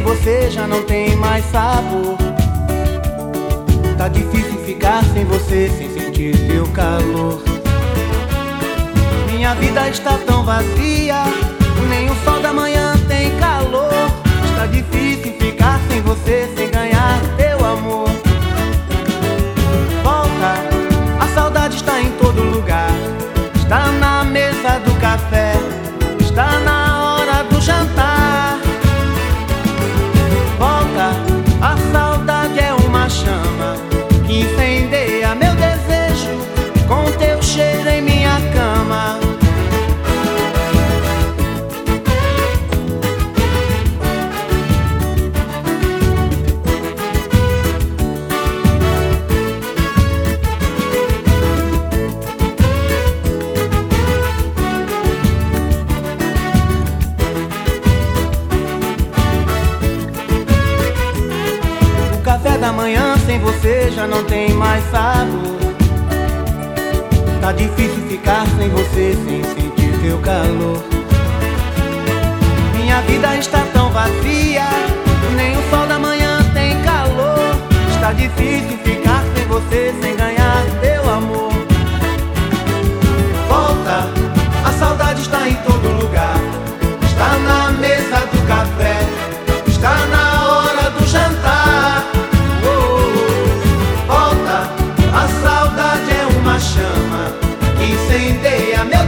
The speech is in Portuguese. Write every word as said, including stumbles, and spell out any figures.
sem você já não tem mais sabor. Tá difícil ficar sem você, sem sentir teu calor. Minha vida está tão vazia, nem o sol da manhã tem calor. Está difícil ficar sem você, sem ganhar teu amor. Volta, a saudade está em todo lugar. Está na mesa do café, está na hora do jantar. Volta, a saudade é uma chama que incendeia meu desejo com teu cheiro em minha cama. Da manhã sem você já não tem mais sabor. Tá difícil ficar sem você, sem sentir teu calor. Minha vida está tão vazia, nem o sol da manhã tem calor. Está difícil ficar sem você, sem ganhar teu amor. Volta, a saudade está em todo lugar. Está na mesa do café, está na hora do jantar. Chama que incendeia meu